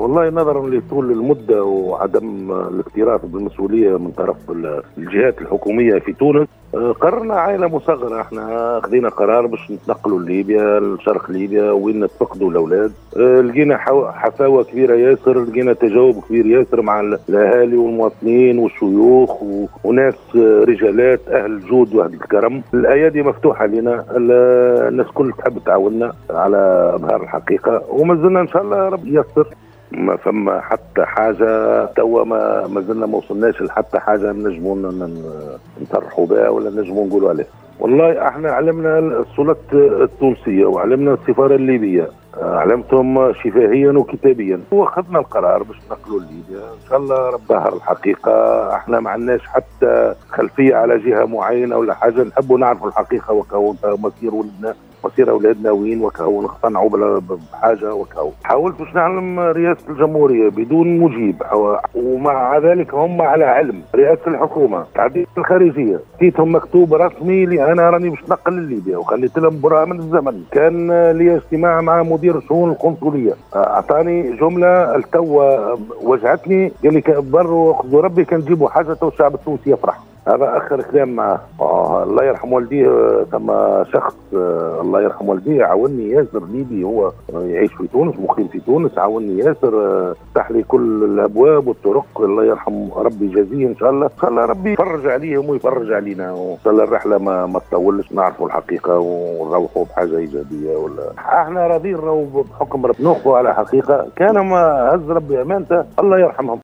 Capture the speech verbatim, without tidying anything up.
والله نظرا لطول المدة وعدم الاكتراث بالمسؤولية من طرف الجهات الحكومية في تونس، قررنا عائلة مصغرة. احنا خذينا قرار باش نتنقلوا لليبيا، لشرق ليبيا وين نتفقدوا الأولاد. لقينا حفاوة كبيرة ياسر، لقينا تجاوب كبير ياسر مع الأهالي والمواطنين والشيوخ وناس رجالات أهل جود وأهل الكرم. الأيادي مفتوحة لنا، الناس كل تحب تعاوننا على إظهار الحقيقة، وما زلنا إن شاء الله ربي ييسر. ما فما حتى حاجة توا ما ما زلنا ما وصلناش لحتى حاجة نجموا نصرحوا بها ولا نجموا نقولوا عليها. والله احنا علمنا السلطات التونسية وعلمنا السفارة الليبية، علمتهم شفاهيا وكتابيا، واخذنا القرار باش ننقلوا لليبيا. ان شاء الله رب ظهر الحقيقة. احنا ما عندناش حتى خلفية على جهة معينة ولا حاجة، نحبوا نعرفوا الحقيقة وكهو مصير ولدنا مصير اولادنا وين، وكهو نقتنعوا بحاجه. وكهو حاولت باش نعلم رئاسه الجمهوريه بدون مجيب، ومع ذلك هم على علم رئاسه الحكومه تعديل الخارجيه، جيتهم مكتوب رسمي لي انا راني باش نقل لليبيا، وخليت لهم براءه من الزمن. كان لي اجتماع مع مدير الشؤون القنصليه، اعطاني جمله التو وجعتني، قال لي بروا خذوا ربي كان تجيبوا حاجه الشعب التونسي يفرح. هذا اخر كلام معاه. آه الله يرحم والديه، ثم شخص آه الله يرحم والديه عاونني ياسر، ليبي هو يعيش في تونس، مقيم في تونس، عاونني ياسر، فتح آه لي كل الابواب والطرق. الله يرحم ربي يجازيه ان شاء الله. ان شاء الله ربي يفرج عليهم ويفرج علينا، وان شاء الله الرحله ما ما تطولش، نعرفوا الحقيقه ونروحوا بحاجه ايجابيه. ولا احنا راضيين بحكم ربنا نوقفوا على حقيقه، كان ما هز ربي امانته الله يرحمهم.